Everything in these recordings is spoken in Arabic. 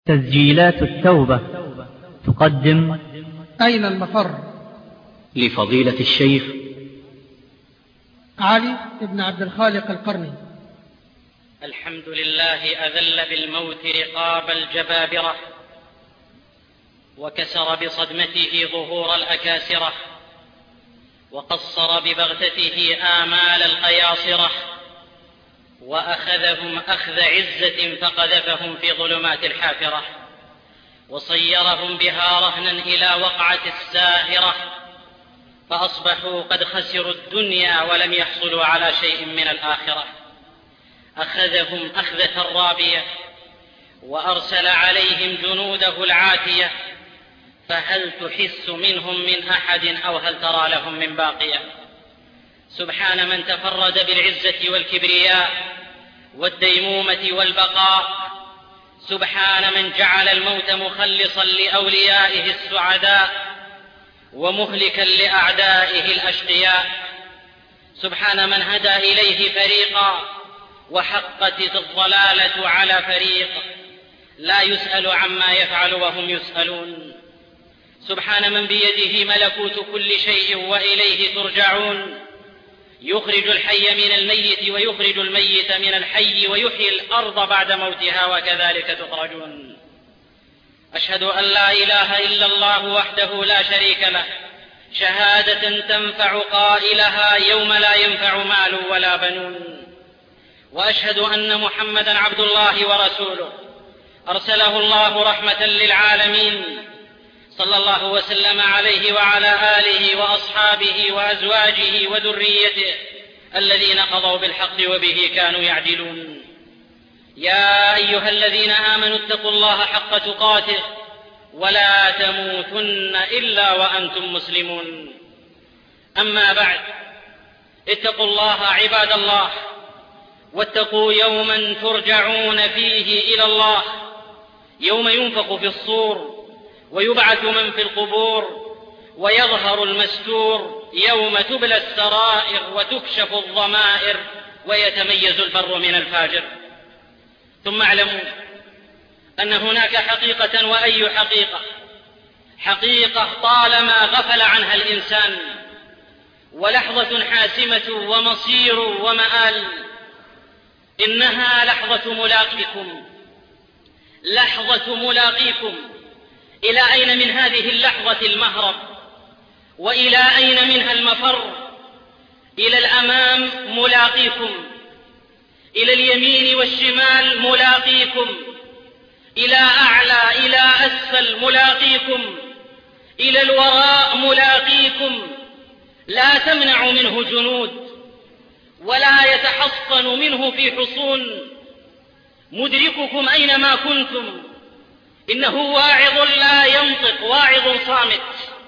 تسجيلات التوبة تقدم أين المفر؟ لفضيلة الشيخ علي بن عبد الخالق القرني. الحمد لله أذل بالموت رقاب الجبابرة، وكسر بصدمته ظهور الأكاسرة، وقصر ببغتته آمال القياصرة، وأخذهم أخذ عزة فقذفهم في ظلمات الحافرة، وصيرهم بها رهنا إلى وقعة الساهرة، فأصبحوا قد خسروا الدنيا ولم يحصلوا على شيء من الآخرة. أخذهم أخذة رابية، وأرسل عليهم جنوده العاتية، فهل تحس منهم من أحد أو هل ترى لهم من باقية؟ سبحان من تفرد بالعزة والكبرياء والديمومة والبقاء، سبحان من جعل الموت مخلصا لأوليائه السعداء ومهلكا لأعدائه الأشقياء، سبحان من هدى إليه فريقا وحقت الضلالة على فريق، لا يسأل عما يفعل وهم يسألون، سبحان من بيده ملكوت كل شيء وإليه ترجعون، يخرج الحي من الميت ويخرج الميت من الحي ويحيي الأرض بعد موتها وكذلك تخرجون. أشهد أن لا إله إلا الله وحده لا شريك له، شهادة تنفع قائلها يوم لا ينفع مال ولا بنون. وأشهد أن محمدا عبد الله ورسوله، أرسله الله رحمة للعالمين، صلى الله وسلم عليه وعلى آله وأصحابه وأزواجه وذريته الذين قضوا بالحق وبه كانوا يعدلون. يا أيها الذين آمنوا اتقوا الله حق تقاته ولا تموتن إلا وأنتم مسلمون. أما بعد، اتقوا الله عباد الله، واتقوا يوما ترجعون فيه إلى الله، يوم ينفخ في الصور ويبعث من في القبور ويظهر المستور، يوم تبلى السرائر وتكشف الضمائر ويتميز البر من الفاجر. ثم اعلموا أن هناك حقيقة، وأي حقيقة؟ حقيقة طالما غفل عنها الإنسان، ولحظة حاسمة ومصير ومآل، إنها لحظة ملاقيكم، لحظة ملاقيكم. إلى أين من هذه اللحظة المهرب؟ وإلى أين منها المفر؟ إلى الأمام ملاقيكم، إلى اليمين والشمال ملاقيكم، إلى أعلى إلى أسفل ملاقيكم، إلى الوراء ملاقيكم. لا تمنع منه جنود ولا يتحصن منه في حصون، مدرككم أينما كنتم. إنه واعظ لا ينطق، واعظ صامت،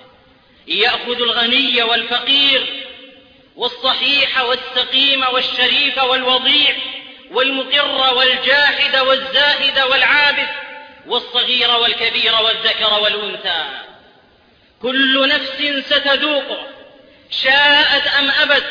يأخذ الغني والفقير والصحيح والسقيم والشريف والوضيع والمقر والجاحد والزاهد والعابث والصغير والكبير والذكر والأنثى. كل نفس ستذوقه شاءت أم أبت.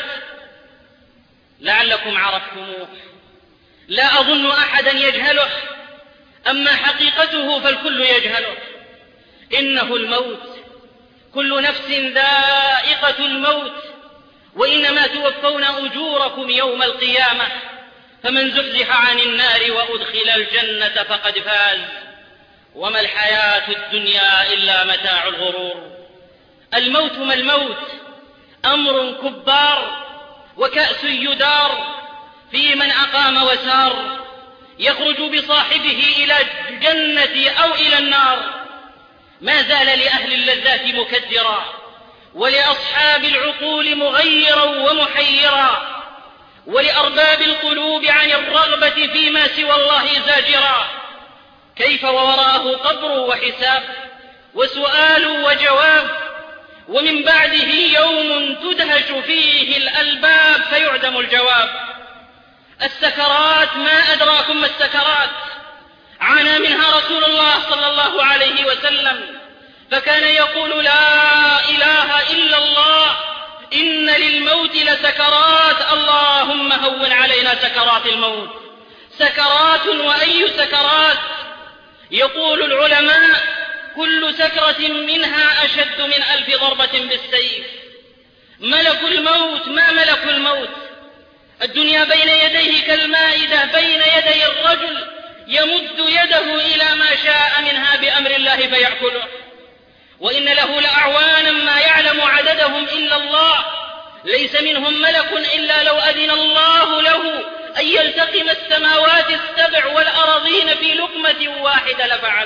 لعلكم عرفتموه، لا أظن أحدا يجهله، أما حقيقته فالكل يجهله. إنه الموت، كل نفس ذائقة الموت، وإنما توفون أجوركم يوم القيامة، فمن زحزح عن النار وأدخل الجنة فقد فاز، وما الحياة الدنيا إلا متاع الغرور. الموت ما الموت؟ أمر كبار وكأس يدار في من أقام وسار، يخرج بصاحبه إلى الجنة أو إلى النار. ما زال لأهل اللذات مكدرا، ولأصحاب العقول مغيرا ومحيرا، ولأرباب القلوب عن الرغبة فيما سوى الله زاجرا. كيف ووراءه قبر وحساب وسؤال وجواب، ومن بعده يوم تدهش فيه الألباب فيعدم الجواب. السكرات، ما أدراكم ما السكرات؟ عانى منها رسول الله صلى الله عليه وسلم، فكان يقول: لا إله إلا الله، إن للموت لسكرات، اللهم هون علينا سكرات الموت. سكرات، وأي سكرات! يقول العلماء: كل سكرة منها أشد من 1000 ضربة بالسيف. ملك الموت، ما ملك الموت؟ الدنيا بين يديه كالمائدة بين يدي الرجل، يمد يده إلى ما شاء منها بأمر الله فيأكله. وإن له لأعوانا ما يعلم عددهم إلا الله، ليس منهم ملك إلا لو أذن الله له أن يلتقم السماوات السبع والأراضين في لقمة واحدة لفعل.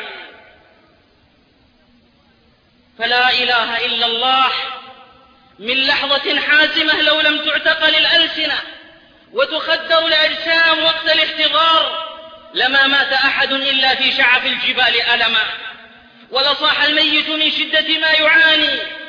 فلا إله إلا الله من لحظة حاسمة لو لم تعتقل الألسنة وتخدر الأجسام وقت الاحتضار لما مات أحد إلا في شعف الجبال ألما، ولصاح الميت من شدة ما يعاني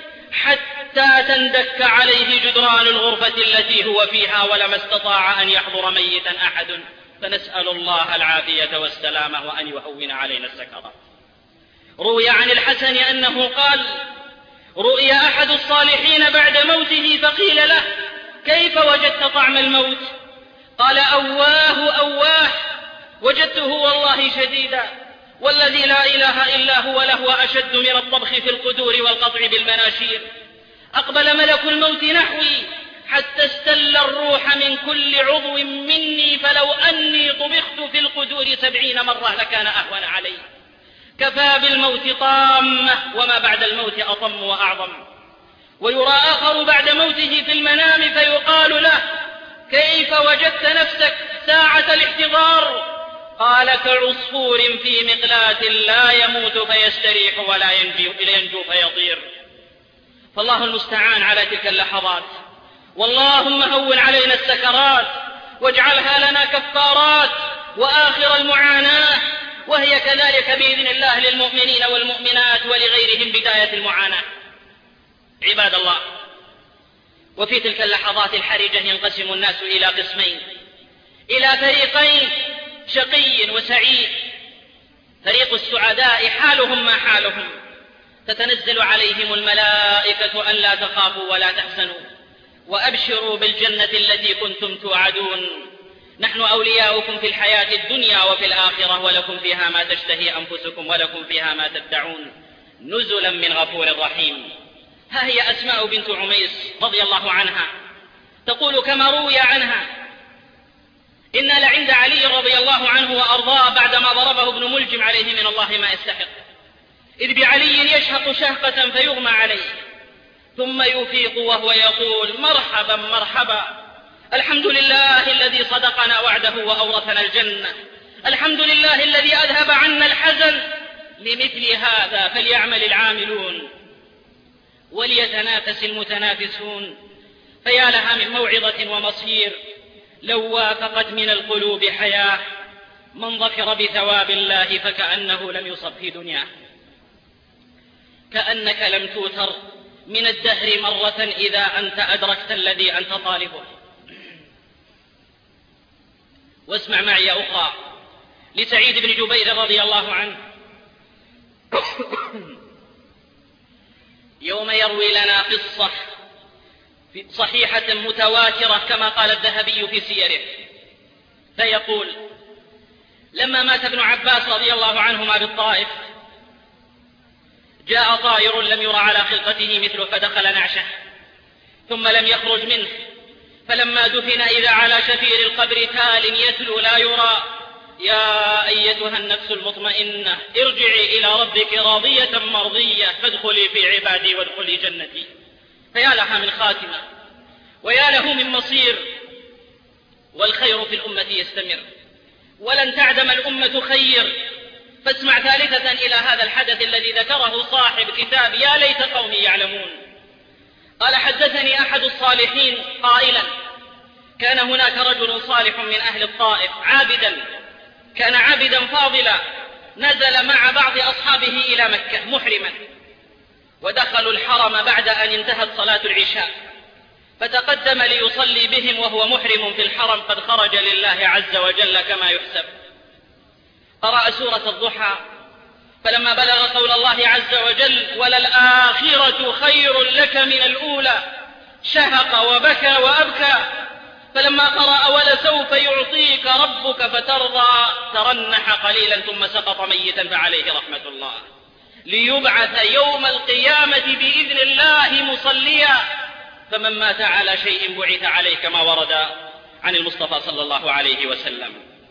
حتى تندك عليه جدران الغرفة التي هو فيها، ولما استطاع أن يحضر ميتا أحد. فنسأل الله العافية والسلامة وأن يهون علينا السكرات. روي عن الحسن أنه قال: رؤي أحد الصالحين بعد موته فقيل له: كيف وجدت طعم الموت؟ قال: أواه أواه، وجدته والله شديدا، والذي لا إله إلا هو لهو أشد من الطبخ في القدور والقطع بالمناشير. أقبل ملك الموت نحوي حتى استل الروح من كل عضو مني، فلو أني طبخت في القدور 70 مرة لكان أهون علي. كفى بالموت طامة، وما بعد الموت أطم وأعظم. ويرى آخر بعد موته في المنام فيقال له: كيف وجدت نفسك ساعة الاحتضار؟ قال: كعصفور في مقلاة لا يموت فيستريح ولا ينجو فيطير. فالله المستعان على تلك اللحظات. واللهم هون علينا السكرات واجعلها لنا كفارات وآخر المعاناة، وهي كذلك بإذن الله للمؤمنين والمؤمنات ولغيرهم بداية المعاناة. عباد الله، وفي تلك اللحظات الحرجة ينقسم الناس إلى قسمين، إلى فريقين: شقي وسعيد. فريق السعداء حالهم ما حالهم، تتنزل عليهم الملائكة أن لا تخافوا ولا تحزنوا وأبشروا بالجنة التي كنتم توعدون، نحن أولياؤكم في الحياة الدنيا وفي الآخرة، ولكم فيها ما تشتهي أنفسكم ولكم فيها ما تدعون، نزلا من غفور رحيم. ها هي أسماء بنت عميس رضي الله عنها تقول كما روي عنها: إن لعند علي رضي الله عنه وأرضاه بعدما ضربه ابن ملجم عليه من الله ما يستحق، إذ بعلي يشهق شهقة فيغمى عليه، ثم يفيق وهو يقول: مرحبا مرحبا، الحمد لله الذي صدقنا وعده وأورثنا الجنة، الحمد لله الذي أذهب عنا الحزن، لمثل هذا فليعمل العاملون وليتنافس المتنافسون. فيا لها من موعظة ومصير لو وافقت من القلوب حياة، من ظفر بثواب الله فكأنه لم يصب في دنياه، كأنك لم توتر من الدهر مرة إذا أنت أدركت الذي أنت طالبه. واسمع معي أخرى لسعيد بن جبير رضي الله عنه يوم يروي لنا قصة صحيحة متواترة كما قال الذهبي في سيره، فيقول: لما مات ابن عباس رضي الله عنهما بالطائف، جاء طائر لم يرى على خلقته مثله فدخل نعشه ثم لم يخرج منه، فلما دفن إذا على شفير القبر تال يتلو لا يرى: يا أيتها النفس المطمئنة ارجعي إلى ربك راضية مرضية فادخلي في عبادي وادخلي جنتي. فيا لها من خاتمة ويا له من مصير. والخير في الأمة يستمر ولن تعدم الأمة خير. فاسمع ثالثة إلى هذا الحدث الذي ذكره صاحب كتاب يا ليت قومي يعلمون. قال: حدثني أحد الصالحين قائلا: كان هناك رجل صالح من أهل الطائف عابدا، كان عابدا فاضلا، نزل مع بعض أصحابه إلى مكة محرما، ودخلوا الحرم بعد أن انتهت صلاة العشاء، فتقدم ليصلي بهم وهو محرم في الحرم قد خرج لله عز وجل كما يحسب. قرأ سورة الضحى، فلما بلغ قول الله عز وجل: وللآخرة خير لك من الأولى، شهق وبكى وأبكى، فلما قرأ ولسوف يعطيك ربك فترضى ترنح قليلا ثم سقط ميتا فعليه رحمة الله، ليبعث يوم القيامة بإذن الله مصليا. فمن مات على شيء بعث عليه كما ورد عن المصطفى صلى الله عليه وسلم.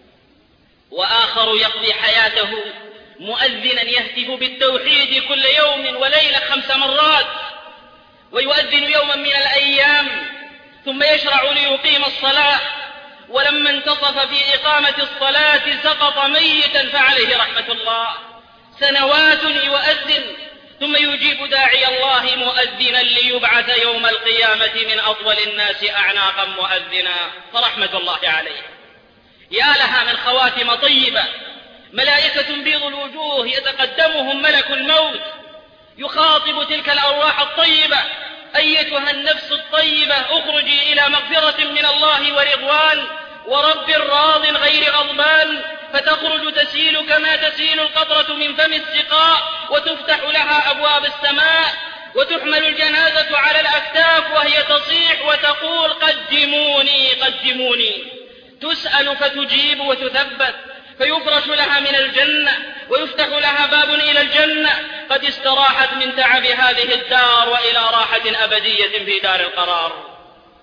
وآخر يقضي حياته مؤذنا يهتف بالتوحيد كل يوم وليلة 5 مرات، ويؤذن يوما من الأيام ثم يشرع ليقيم الصلاة، ولما انتصف في إقامة الصلاة سقط ميتا فعليه رحمة الله. سنوات يؤذن ثم يجيب داعي الله مؤذنا ليبعث يوم القيامة من أطول الناس أعناقا مؤذنا، فرحمة الله عليه. يا لها من خواتم طيبة، ملائكة بيض الوجوه يتقدمهم ملك الموت يخاطب تلك الأرواح الطيبة: أيتها النفس الطيبة اخرجي إلى مغفرة من الله ورضوان ورب راض غير غضبان. فتخرج تسيل كما تسيل القطرة من فم السقاء، وتفتح لها أبواب السماء، وتحمل الجنازة على الأكتاف وهي تصيح وتقول: قدموني قدموني. تسأل فتجيب وتثبت، فيفرش لها من الجنة ويفتح لها باب إلى الجنة، قد استراحت من تعب هذه الدار وإلى راحة أبدية في دار القرار.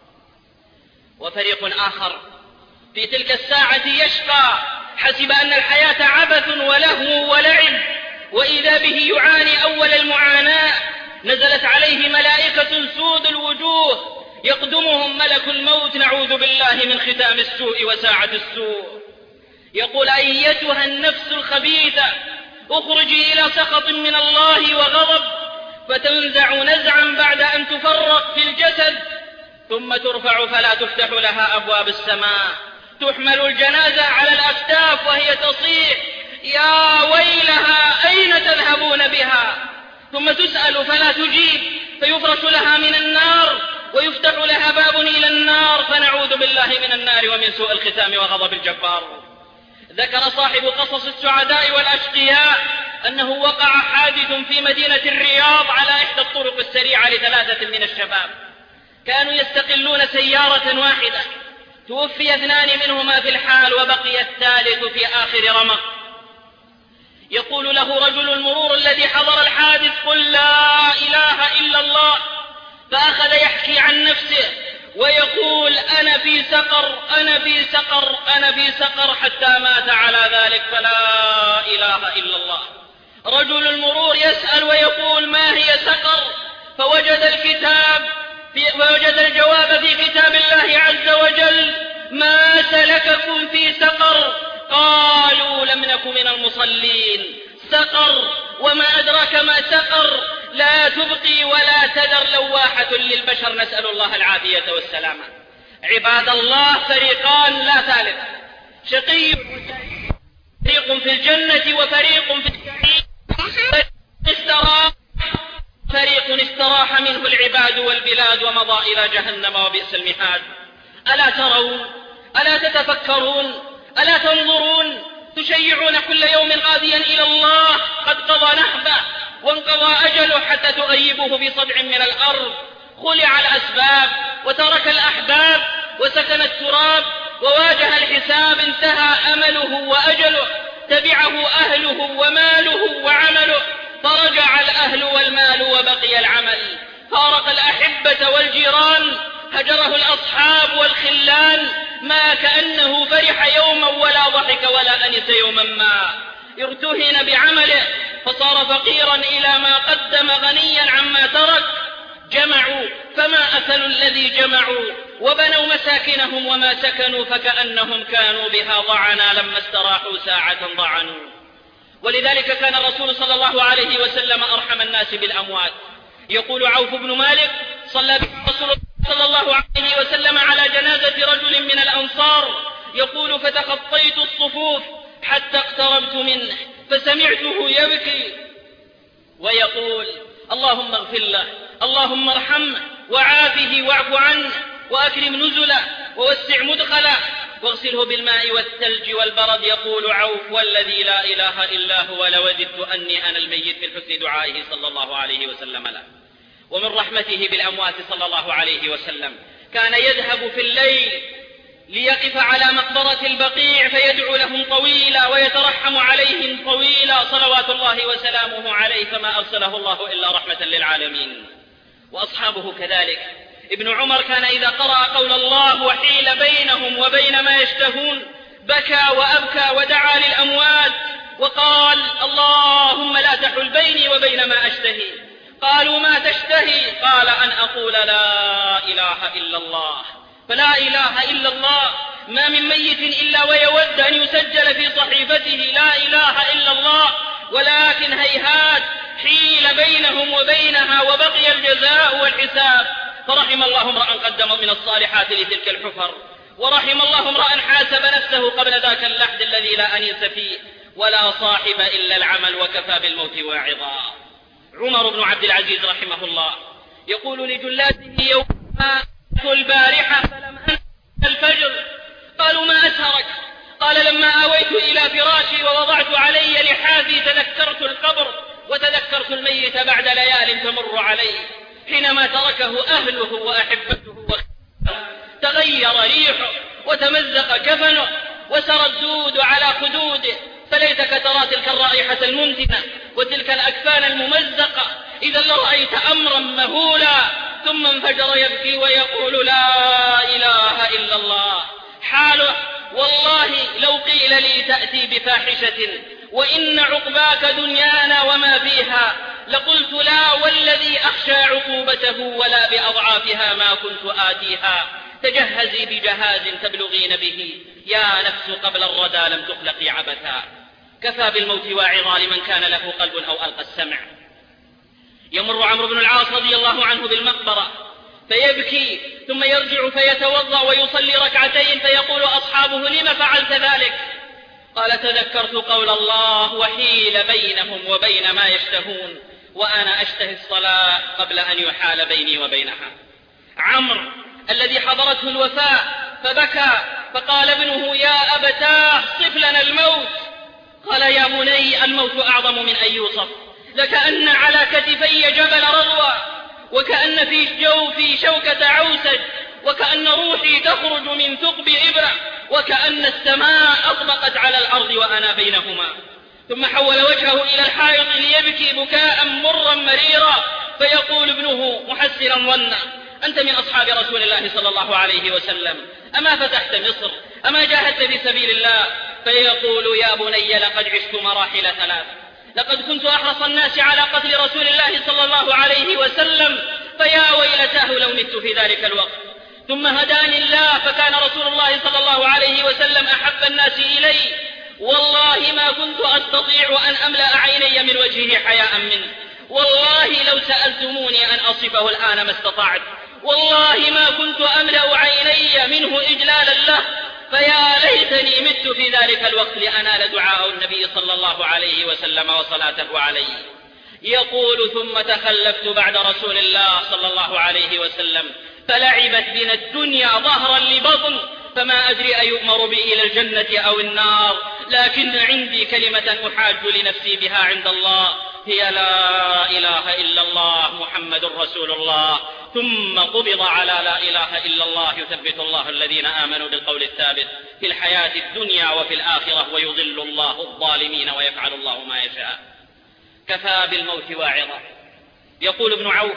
وفريق آخر في تلك الساعة يشقى، حسب أن الحياة عبث ولهو ولعب، وإذا به يعاني أول المعاناة. نزلت عليه ملائكة سود الوجوه يقدمهم ملك الموت، نعوذ بالله من ختام السوء وساعة السوء. يقول: أيتها النفس الخبيثة اخرجي إلى سخط من الله وغضب، فتنزع نزعا بعد أن تفرق في الجسد، ثم ترفع فلا تفتح لها أبواب السماء. تحمل الجنازة على الأكتاف وهي تصيح: يا ويلها أين تذهبون بها؟ ثم تسأل فلا تجيب، فيفرش لها من النار ويفتح لها باب إلى النار، فنعوذ بالله من النار ومن سوء الختام وغضب الجبار. ذكر صاحب قصص السعداء والأشقياء أنه وقع حادث في مدينة الرياض على إحدى الطرق السريعة ل3 من الشباب، كانوا يستقلون سيارة واحدة، توفي 2 منهما في الحال وبقي الثالث في آخر رمق. يقول له رجل المرور الذي حضر الحادث: قل لا إله إلا الله. فأخذ يحكي عن نفسه ويقول: أنا في سقر أنا في سقر أنا في سقر، حتى مات على ذلك، فلا إله إلا الله. رجل المرور يسأل ويقول: ما هي سقر؟ فوجد الجواب في كتاب الله عز وجل: ما سلككم في سقر؟ قالوا: لم نك من المصلين. سقر، وما أدراك ما سقر، لا تبقي ولا تذر، لواحة للبشر، نسأل الله العافية والسلامة. عباد الله، فريقان لا ثالث، شقي فريق في الجنة وفريق في الجحيم، فريق استراح منه العباد والبلاد ومضى إلى جهنم وبئس المهاد. ألا ترون؟ ألا تتفكرون؟ ألا تنظرون؟ تشيعون كل يوم غاديا إلى الله قد قضى نحبه وانقضى أجله، حتى تغيبه في صدع من الأرض. خلع الأسباب وترك الأحباب وسكن التراب وواجه الحساب، انتهى أمله وأجله، تبعه أهله وماله وعمله، فرجع الأهل والمال وبقي العمل. فارق الأحبة والجيران، هجره الأصحاب والخلان، ما كأنه فرح يوما ولا ضحك ولا أنس يوما ما. ارتهن بعمله فصار فقيرا إلى ما قدم، غنيا عما ترك. جمعوا فما أكلوا الذي جمعوا، وبنوا مساكنهم وما سكنوا، فكأنهم كانوا بها ضعنا، لما استراحوا ساعة ضعنوا. ولذلك كان الرسول صلى الله عليه وسلم أرحم الناس بالأموات. يقول عوف بن مالك: صلى الرسول صلى الله عليه وسلم على جنازة رجل من الأنصار، يقول: فتخطيت الصفوف حتى اقتربت منه، فسمعته يبكي ويقول: اللهم اغفر له، اللهم ارحمه، وعافه واعف عنه، وأكرم نزله، ووسع مدخله، واغسله بالماء والثلج والبرد. يقول عوف: والذي لا إله إلا هو لوددت أني أنا الميت، في حسن دعائه صلى الله عليه وسلم له. ومن رحمته بالأموات صلى الله عليه وسلم كان يذهب في الليل ليقف على مقبرة البقيع فيدعو لهم طويلا ويترحم عليهم طويلا صلوات الله وسلامه عليه، فما أرسله الله إلا رحمة للعالمين. وأصحابه كذلك. ابن عمر كان إذا قرأ قول الله وحيل بينهم وبين ما يشتهون بكى وأبكى ودعا للأموات وقال اللهم لا تحل بيني وبين ما أشتهي. قالوا ما تشتهي؟ قال أن أقول لا إله إلا الله. فلا إله إلا الله ما من ميت إلا ويود أن يسجل في صحيفته لا إله إلا الله، ولكن هيهات حيل بينهم وبينها وبقي الجزاء والحساب. فرحم الله امرأ قدم من الصالحات لتلك الحفر، ورحم الله امرأ حاسب نفسه قبل ذاك اللحد الذي لا أنيس فيه، ولا صاحب إلا العمل وكفى بالموت واعظا. عمر بن عبد العزيز رحمه الله يقول لجلاته يوم البارحة فلم أنس الفجر. قالوا ما أسهرك؟ قال لما آويت إلى فراشي ووضعت علي لحافي تذكرت القبر وتذكرت الميت بعد ليال تمر عليه. حينما تركه أهله وأحبته تغير ريحه وتمزق كفنه وسرى الدود على خدوده، فليتك ترى تلك الرائحة الممتنة وتلك الأكفان الممزقة إذا لرأيت أمرا مهولا. ثم انفجر يبكي ويقول لا إله إلا الله. حاله والله لو قيل لي تأتي بفاحشة وإن عقباك دنيانا وما فيها لقلت لا والذي أخشى عقوبته ولا بأضعافها ما كنت آتيها. تجهزي بجهاز تبلغين به يا نفس قبل الردى لم تخلقي عبثا. كفى بالموت واعظا لمن كان له قلب أو ألقى السمع. يمر عمرو بن العاص رضي الله عنه بالمقبرة فيبكي ثم يرجع فيتوضأ ويصلي ركعتين فيقول أصحابه لم فعلت ذلك؟ قال تذكرت قول الله وحيل بينهم وبين ما يشتهون وأنا أشتهي الصلاة قبل أن يحال بيني وبينها. عمرو الذي حضرته الوفاة فبكى فقال ابنه يا أبتاه صف لنا الموت. قال يا بني الموت أعظم من أن يوصف، لكأن على كتفي جبل رضوى وكأن في جوفي شوكة عوسج وكأن روحي تخرج من ثقب إبرة وكأن السماء أطبقت على الأرض وأنا بينهما. ثم حول وجهه إلى الحائط ليبكي بكاء مرا مريرا فيقول ابنه محسرا ظنا أنت من أصحاب رسول الله صلى الله عليه وسلم أما فتحت مصر أما جاهدت في سبيل الله؟ فيقول يا بني لقد عشت مراحل ثلاث، لقد كنت أحرص الناس على قتل رسول الله صلى الله عليه وسلم فيا ويلتاه لو مت في ذلك الوقت. ثم هداني الله فكان رسول الله صلى الله عليه وسلم أحب الناس إلي، والله ما كنت أستطيع أن أملأ عيني من وجهه حياء منه، والله لو سألتموني أن أصفه الآن ما استطعت، والله ما كنت أملأ عيني منه إجلالا له، فيا ليتني مت في ذلك الوقت لأنال دعاء النبي صلى الله عليه وسلم وصلاته عليه. يقول ثم تخلفت بعد رسول الله صلى الله عليه وسلم فلعبت بنا الدنيا ظهرا لبطن فما أدري أيؤمر بي إلى الجنة أو النار، لكن عندي كلمة أحاج لنفسي بها عند الله هي لا إله إلا الله محمد رسول الله. ثم قبض على لا إله إلا الله يثبت الله الذين آمنوا بالقول الثابت في الحياة الدنيا وفي الآخرة ويضل الله الظالمين ويفعل الله ما يشاء. كفى بالموت واعظا. يقول ابن عوف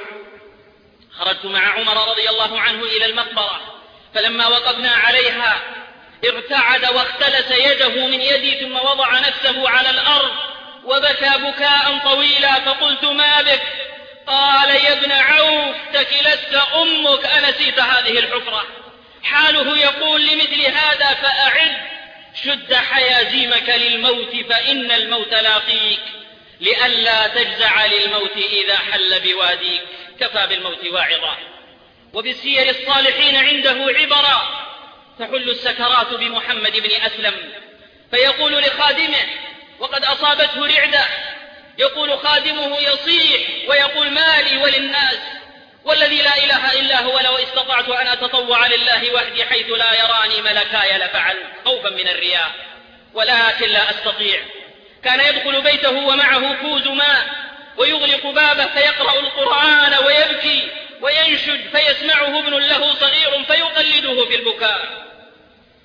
خرجت مع عمر رضي الله عنه إلى المقبرة فلما وقفنا عليها ارتعد واختلس يده من يدي ثم وضع نفسه على الأرض وبكى بكاء طويلا فقلت ما بك؟ قال يا ابن عوف تكلتك أمك أنسيت هذه الحفرة. حاله يقول لمثل هذا فأعد شد حيازيمك للموت فإن الموت لاقيك لئلا تجزع للموت إذا حل بواديك. كفى بالموت واعظا. وبسير الصالحين عنده عبرا تحل السكرات بمحمد بن أسلم فيقول لخادمه وقد أصابته رعدة، يقول خادمه يصيح ويقول مالي وللناس والذي لا إله إلا هو لو استطعت أن أتطوع لله وحدي حيث لا يراني ملكاي لفعل خوفا من الرياء ولكن لا أستطيع. كان يدخل بيته ومعه كوز ماء ويغلق بابه فيقرأ القرآن ويبكي وينشد فيسمعه ابن له صغير فيقلده في البكاء.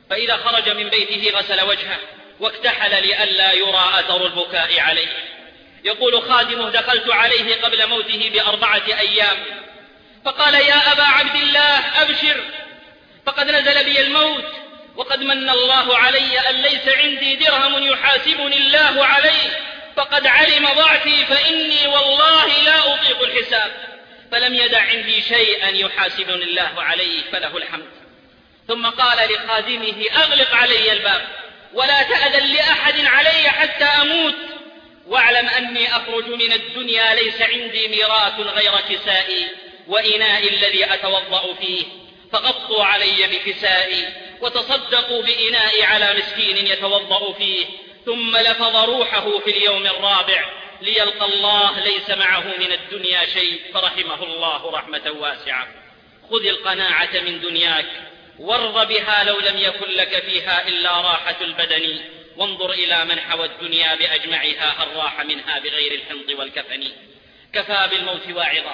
فإذا خرج من بيته غسل وجهه واكتحل لئلا يرى أثر البكاء عليه. يقول خادمه: دخلت عليه قبل موته ب4 أيام فقال: يا أبا عبد الله أبشر، فقد نزل بي الموت، وقد من الله علي أن ليس عندي درهم يحاسبني الله عليه، فقد علم ضعفي فإني والله لا أطيق الحساب، فلم يدع عندي شيئا يحاسبني الله عليه فله الحمد. ثم قال لخادمه: أغلق علي الباب ولا تأذن لأحد علي حتى أموت، واعلم أني أخرج من الدنيا ليس عندي ميراث غير كسائي وإناء الذي أتوضأ فيه، فغطوا علي بكسائي وتصدقوا بإناء على مسكين يتوضأ فيه، ثم لفظ روحه في اليوم الرابع ليلقى الله ليس معه من الدنيا شيء، فرحمه الله رحمة واسعة. خذ القناعة من دنياك وارض بها لو لم يكن لك فيها إلا راحة البدن، وانظر إلى من حوى الدنيا بأجمعها هل راح منها بغير الحنط والكفن. كفى بالموت واعظا،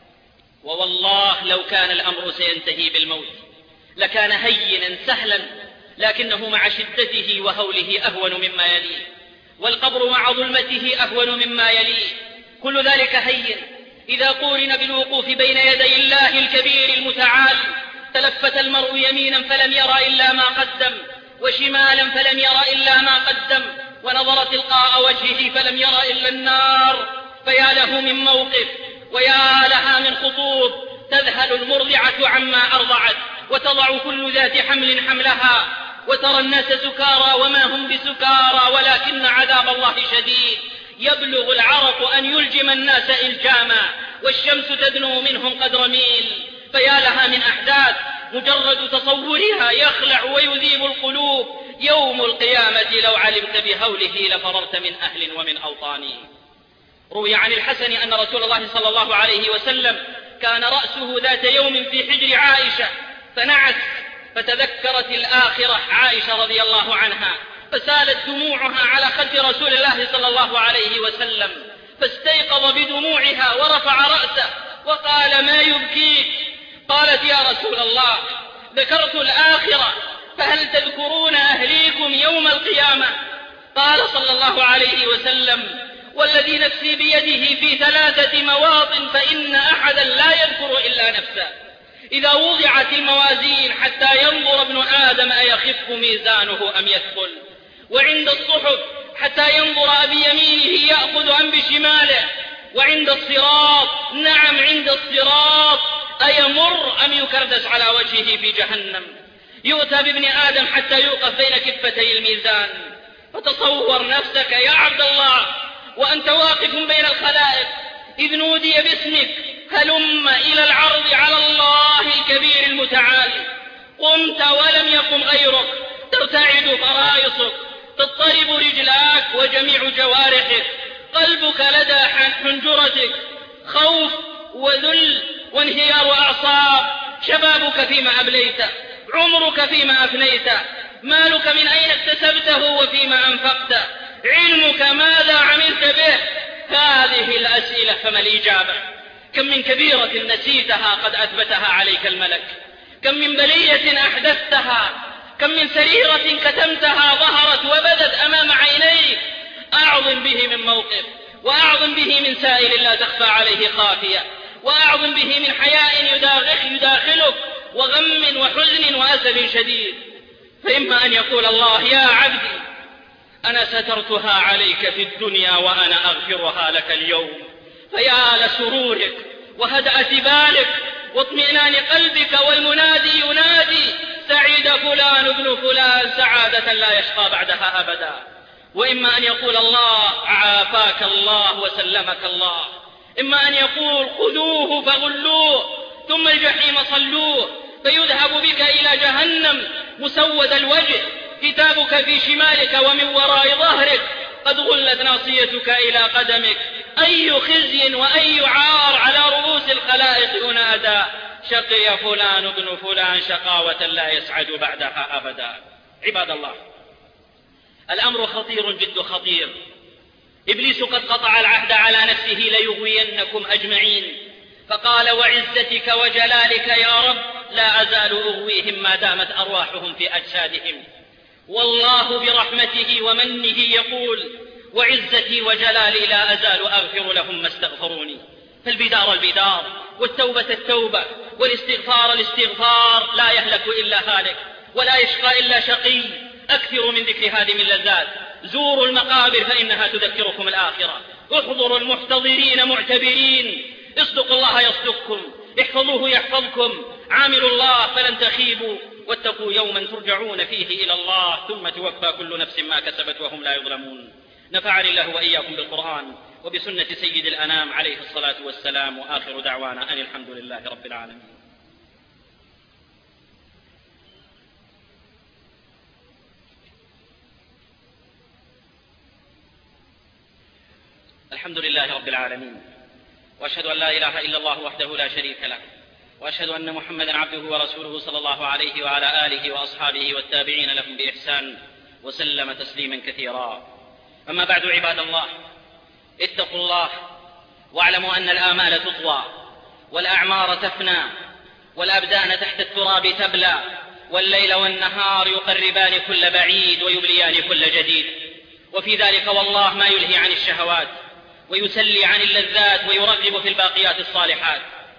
ووالله لو كان الأمر سينتهي بالموت لكان هينا سهلا، لكنه مع شدته وهوله أهون مما يليه، والقبر مع ظلمته أهون مما يليه. كل ذلك هين إذا قورن بالوقوف بين يدي الله الكبير المتعال. تلفت المرء يمينا فلم يرى إلا ما قدم، وشمالا فلم يرى إلا ما قدم، ونظر تلقاء وجهه فلم يرى إلا النار. فيا له من موقف ويا لها من خطوب. تذهل المرضعة عما أرضعت وتضع كل ذات حمل حملها، وترى الناس سكارى وما هم بسكارى ولكن عذاب الله شديد. يبلغ العرق أن يلجم الناس إلجاما، والشمس تدنو منهم قدر ميل. فيا لها من أحداث مجرد تصورها يخلع ويذيب القلوب. يوم القيامة لو علمت بهوله لفررت من أهل ومن أوطان. روي عن الحسن أن رسول الله صلى الله عليه وسلم كان رأسه ذات يوم في حجر عائشة فنعس، فتذكرت الآخرة عائشة رضي الله عنها، فسالت دموعها على خد رسول الله صلى الله عليه وسلم، فاستيقظ بدموعها ورفع رأسه وقال: ما يبكيك؟ قالت: يا رسول الله، ذكرت الآخرة، فهل تذكرون أهليكم يوم القيامة؟ قال صلى الله عليه وسلم: والذي نفسي بيده في 3 مواطن فإن أحدا لا يذكر إلا نفسه. إذا وضعت الموازين حتى ينظر ابن آدم أيخف ميزانه أم يثقل، وعند الصحف حتى ينظر بيمينه يأخذ أم بشماله، وعند الصراط، نعم عند الصراط، أيمر أم يكردس على وجهه في جهنم. يؤتى بابن آدم حتى يوقف بين كفتي الميزان. فتصور نفسك يا عبد الله وأنت واقف بين الخلائق إذ نودي باسمك: هلم إلى العرض على الله الكبير المتعالي. قمت ولم يقم غيرك، ترتعد فرائصك، تضطرب رجلاك وجميع جوارحك، قلبك لدى حنجرتك، خوف وذل وانهيار أعصاب. شبابك فيما أبليت، عمرك فيما أفنيت، مالك من أين اكتسبته وفيما أنفقت، علمك ماذا عملت به. هذه الأسئلة فما الإجابة؟ كم من كبيرة نسيتها قد أثبتها عليك الملك، كم من بلية أحدثتها، كم من سريرة كتمتها ظهرت وبدت أمام عينيك. أعظم به من موقف، وأعظم به من سائل لا تخفى عليه خافية، وأعظم به من حياء يداخلك، وغم وحزن وأسف شديد. فإما أن يقول الله: يا عبدي أنا سترتها عليك في الدنيا وأنا أغفرها لك اليوم. فيا لسرورك وهدأة بالك واطمئنان قلبك، والمنادي ينادي: سعيد فلان ابن فلان سعادة لا يشقى بعدها أبدا. وإما أن يقول الله: عافاك الله وسلمك الله. إما أن يقول: خذوه فغلوه ثم الجحيم صلوه، فيذهب بك إلى جهنم مسود الوجه، كتابك في شمالك ومن وراء ظهرك، قد غلت ناصيتك إلى قدمك. أي خزي وأي عار على رؤوس الخلائق ينادى: شقي فلان ابن فلان شقاوة لا يسعد بعدها أبدا. عباد الله، الأمر خطير جد خطير. إبليس قد قطع العهد على نفسه ليغوينكم أجمعين، فقال: وعزتك وجلالك يا رب لا أزال أغويهم ما دامت أرواحهم في أجسادهم. والله برحمته ومنه يقول: وعزتي وجلالي لا أزال أغفر لهم ما استغفروني. فالبدار البدار، والتوبة التوبة، والاستغفار الاستغفار. لا يهلك إلا هالك، ولا يشقى إلا شقي. أكثروا من ذكر هذه اللذات. زوروا المقابر فإنها تذكركم الآخرة. احضروا المحتضرين معتبرين. اصدقوا الله يصدقكم، احفظوه يحفظكم، عاملوا الله فلن تخيبوا، واتقوا يوما ترجعون فيه إلى الله ثم توفى كل نفس ما كسبت وهم لا يظلمون. نفعني الله وإياكم بالقرآن وبسنة سيد الأنام عليه الصلاة والسلام، وآخر دعوانا أن الحمد لله رب العالمين. الحمد لله رب العالمين، وأشهد أن لا إله إلا الله وحده لا شريك له، وأشهد أن محمدا عبده ورسوله صلى الله عليه وعلى آله وأصحابه والتابعين لهم بإحسان وسلم تسليما كثيرا. أما بعد، عباد الله، اتقوا الله واعلموا أن الآمال تطوى، والأعمار تفنى، والأبدان تحت التراب تبلى، والليل والنهار يقربان كل بعيد ويبليان كل جديد. وفي ذلك والله ما يلهي عن الشهوات ويسلي عن اللذات ويرغب في الباقيات الصالحات.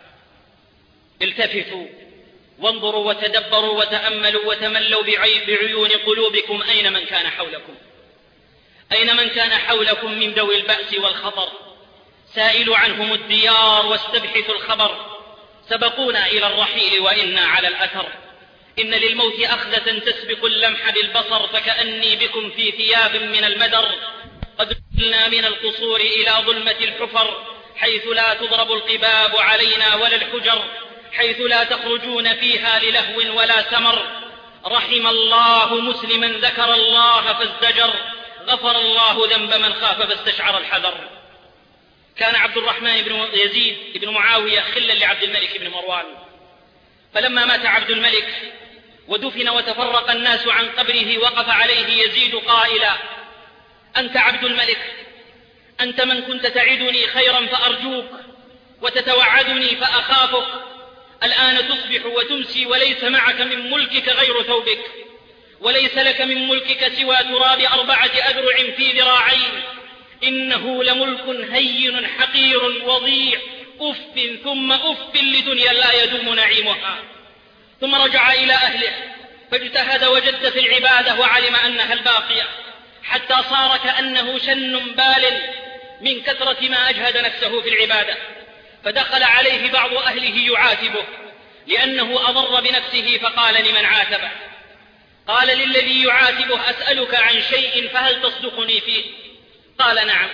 التفتوا وانظروا وتدبروا وتأملوا وتملوا بعيون قلوبكم أين من كان حولكم، أين من كان حولكم من ذوي البأس والخطر. سائلوا عنهم الديار واستبحثوا الخبر. سبقونا إلى الرحيل وإنا على الأثر. إن للموت أخذة تسبق اللمح بالبصر، فكأني بكم في ثياب من المدر. قد نزلنا من القصور إلى ظلمة الحفر، حيث لا تضرب القباب علينا ولا الحجر، حيث لا تخرجون فيها للهو ولا سمر. رحم الله مسلما ذكر الله فازدجر، غفر الله ذنب من خاف فاستشعر الحذر. كان عبد الرحمن بن يزيد بن معاوية خلا لعبد الملك بن مروان، فلما مات عبد الملك ودفن وتفرق الناس عن قبره، وقف عليه يزيد قائلا: أنت عبد الملك، أنت من كنت تعدني خيرا فأرجوك وتتوعدني فأخافك. الآن تصبح وتمسي وليس معك من ملكك غير ثوبك، وليس لك من ملكك سوى تراب 4 أذرع في ذراعين. إنه لملك هين حقير وضيع، أف ثم أف لدنيا لا يدوم نعيمها. ثم رجع إلى أهله فاجتهد وجد في العبادة وعلم أنها الباقية، حتى صار كأنه شن بال من كثرة ما أجهد نفسه في العبادة. فدخل عليه بعض أهله يعاتبه لأنه أضر بنفسه، فقال لمن عاتبه، قال للذي يعاتبه: أسألك عن شيء فهل تصدقني فيه؟ قال: نعم.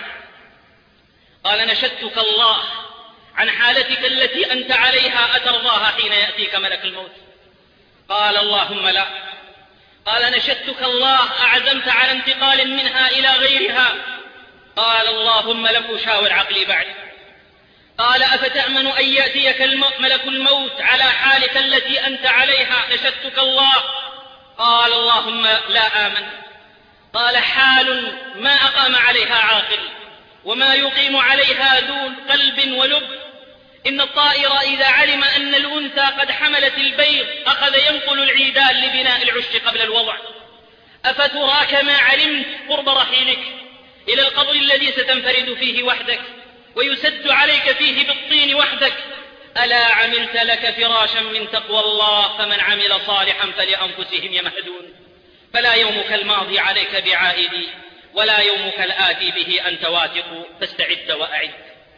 قال: نشدتك الله عن حالتك التي أنت عليها، أترضاها حين يأتيك ملك الموت؟ قال: اللهم لا. قال: نشدتك الله أعزمت على انتقال منها إلى غيرها؟ قال: اللهم لم أشاور عقلي بعد. قال: أفتأمن أن يأتيك ملك الموت على حالك التي أنت عليها؟ نشدتك الله. قال: اللهم لا آمن. قال: حال ما أقام عليها عاقل، وما يقيم عليها ذو قلب ولب. إن الطائر إذا علم أن الأنثى قد حملت البيض أخذ ينقل العيدان لبناء العش قبل الوضع. أفتراك ما علمت قرب رحيلك إلى القبر الذي ستنفرد فيه وحدك ويسد عليك فيه بالطين وحدك؟ ألا عملت لك فراشا من تقوى الله، فمن عمل صالحا فلأنفسهم يمهدون. فلا يومك الماضي عليك بعائد، ولا يومك الآتي به أنت واثق، فاستعد وأعد.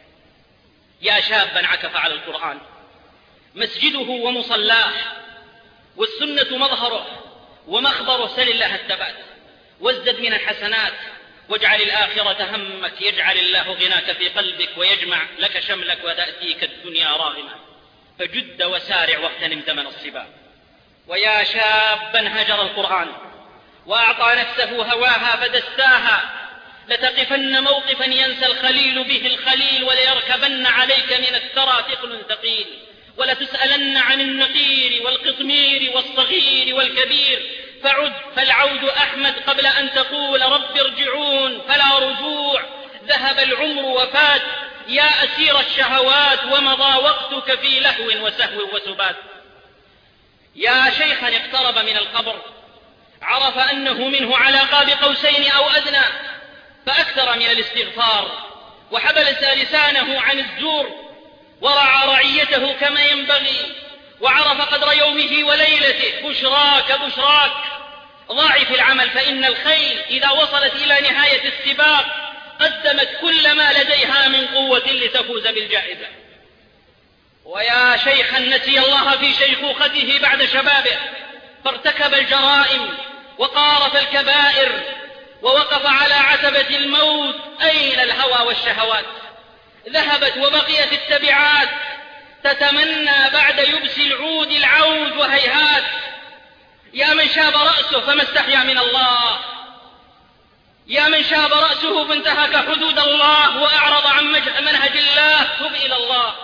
يا شابا عكف على القرآن، مسجده ومصلاه، والسنة مظهره ومخبره، سل الله الثبات وازدد من الحسنات، واجعل الآخرة همك، يجعل الله غناك في قلبك ويجمع لك شملك، وتأتيك الدنيا راغمة، فجد وسارع واغتنم ثمن الصبا. ويا شابا هجر القرآن وأعطى نفسه هواها فدساها، لتقفن موقفا ينسى الخليل به الخليل، وليركبن عليك من الثرى ثقل ثقيل، ولتسألن عن النقير والقطمير والصغير والكبير. فعد، فالعود أحمد قبل أن تقول رب ارجعون، فلا رجوع. ذهب العمر وفات يا أسير الشهوات، ومضى وقتك في لهو وسهو وسبات. يا شيخا اقترب من القبر عرف أنه منه على قاب قوسين أو أدنى فأكثر من الاستغفار وحبس لسانه عن الزور ورعى رعيته كما ينبغي وعرف قدر يومه وليلته. بشراك بشراك، ضاعف العمل، فإن الخيل إذا وصلت إلى نهاية السباق قدمت كل ما لديها من قوة لتفوز بالجائزة. ويا شيخا نسي الله في شيخوخته بعد شبابه فارتكب الجرائم وقارف الكبائر ووقف على عتبة الموت. أين الهوى والشهوات؟ ذهبت وبقيت التبعات تتمنى بعد يبس العود العود وهيهات. يا من شاب رأسه فما استحيا من الله، يا من شاب رأسه فانتهك حدود الله وأعرض عن منهج الله، تب إلى الله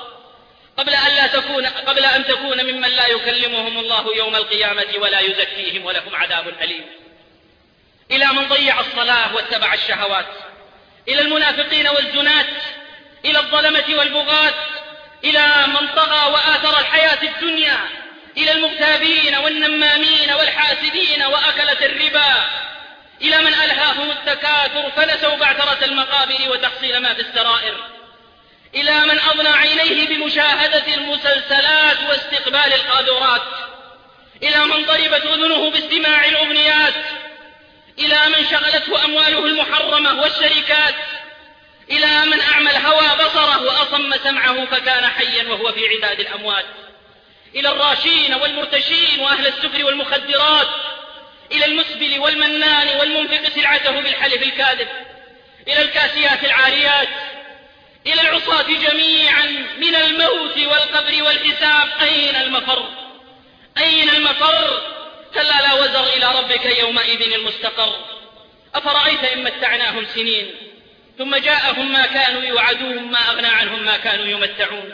قبل أن تكون ممن لا يكلمهم الله يوم القيامة ولا يزكيهم ولهم عذاب أليم. إلى من ضيع الصلاة واتبع الشهوات، إلى المنافقين والزنات، إلى الظلمة والبغاة، إلى من طغى وآثر الحياة الدنيا، إلى المغتابين والنمامين والحاسدين وأكلة الربا، إلى من ألهاهم التكاثر فنسوا بعثرة المقابر وتحصيل ما في السرائر، إلى من أضنى عينيه بمشاهدة المسلسلات واستقبال القاذورات، إلى من ضربت أذنه باستماع الأغنيات، إلى من شغلته أمواله المحرمة والشركات، إلى من أعمى الهوى بصره وأصم سمعه فكان حيا وهو في عداد الأموات، إلى الراشين والمرتشين وأهل السكر والمخدرات، إلى المسبل والمنان والمنفق سلعته بالحلف الكاذب، إلى الكاسيات العاريات، إلى العصاة جميعا من الموت والقبر والحساب. أين المفر؟ أين المفر؟ كلا لا وزر إلى ربك يومئذ المستقر. أفرأيت إن متعناهم سنين ثم جاءهم ما كانوا يوعدون ما أغنى عنهم ما كانوا يمتعون،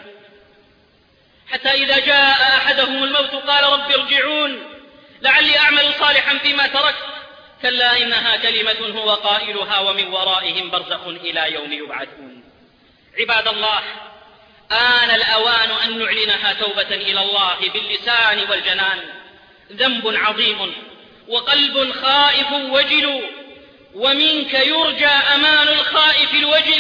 حتى إذا جاء أحدهم الموت قال رب ارجعون لعلي أعمل صالحا فيما تركت، كلا إنها كلمة هو قائلها ومن ورائهم برزخ إلى يوم يبعثون. عباد الله، آن الأوان أن نعلنها توبة إلى الله باللسان والجنان. ذنب عظيم وقلب خائف وجل، ومنك يرجى أمان الخائف الوجل.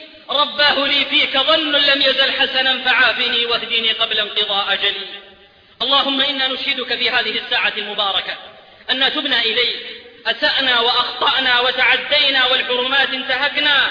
رباه لي فيك ظن لم يزل حسنا فعافني واهدني قبل انقضاء أجلي. اللهم إنا نشهدك في هذه الساعة المباركة أن تبنا إليك، أسأنا وأخطأنا وتعدينا والحرمات انتهكنا،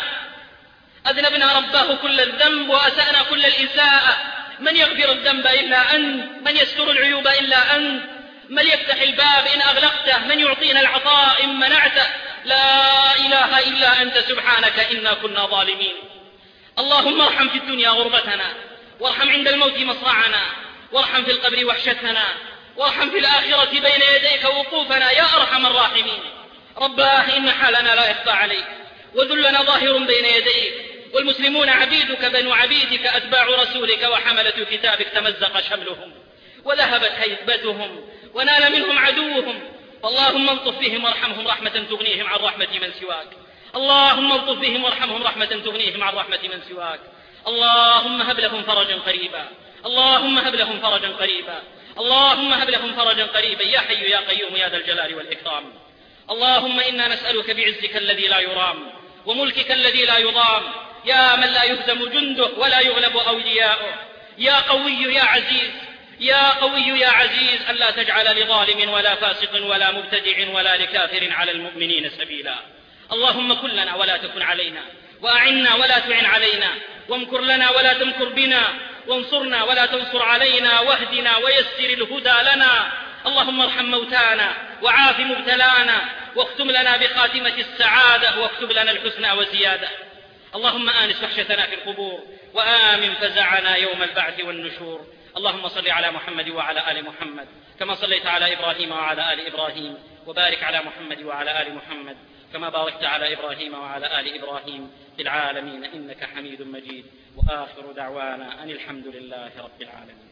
أذنبنا رباه كل الذنب وأسأنا كل الإساءة. من يغفر الذنب إلا أنت، من يستر العيوب إلا أنت، من يفتح الباب إن أغلقته، من يعطينا العطاء إن منعته. لا إله إلا أنت سبحانك إنا كنا ظالمين. اللهم ارحم في الدنيا غربتنا، وارحم عند الموت مصرعنا، وارحم في القبر وحشتنا، وارحم في الآخرة بين يديك وقوفنا يا أرحم الراحمين. رباه إن حالنا لا يخفى عليك، وذلنا ظاهر بين يديك، والمسلمون عبيدك بنو عبيدك أتباع رسولك وحملة كتابك تمزق شملهم وذهبت هيبتهم ونال منهم عدوهم. اللهم الطف بهم وارحمهم رحمة تغنيهم عن رحمة من سواك. اللهم الطف بهم وارحمهم رحمة تغنيهم عن رحمة من سواك. اللهم هب لهم فرجا قريبا، اللهم هب لهم فرجا قريبا، اللهم هب لهم فرجا قريبا يا حي يا قيوم يا ذا الجلال والإكرام. اللهم إنا نسألك بعزك الذي لا يرام وملكك الذي لا يضام، يا من لا يهزم جنده ولا يغلب أولياؤه، يا قوي يا عزيز، يا قوي يا عزيز، ألا تجعل لظالم ولا فاسق ولا مبتدع ولا لكافر على المؤمنين سبيلا. اللهم كن لنا ولا تكن علينا، وأعنا ولا تعن علينا، وامكر لنا ولا تمكر بنا، وانصرنا ولا تنصر علينا، واهدنا ويسر الهدى لنا. اللهم ارحم موتانا وعاف مبتلانا، واختم لنا بخاتمة السعادة، واكتب لنا الحسنى وزيادة. اللهم آنس وحشتنا في القبور، وآمن فزعنا يوم البعث والنشور. اللهم صل على محمد وعلى آل محمد كما صليت على إبراهيم وعلى آل إبراهيم، وبارك على محمد وعلى آل محمد كما باركت على إبراهيم وعلى آل إبراهيم في العالمين إنك حميد مجيد. وآخر دعوانا أن الحمد لله رب العالمين.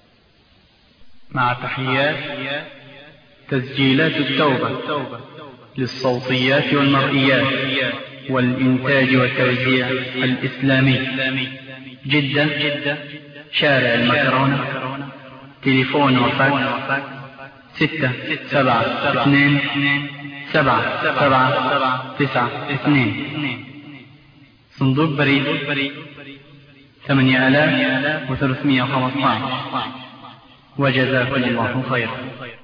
مع تحيات تسجيلات التوبة للصوتيات والمرئيات والإنتاج والتوزيع الإسلامي، جدة، شارع المكرونة، تليفون وفاكس 6 7 2 7 7 9 2. صندوق بريد 8315. وجزاكم الله خيرا.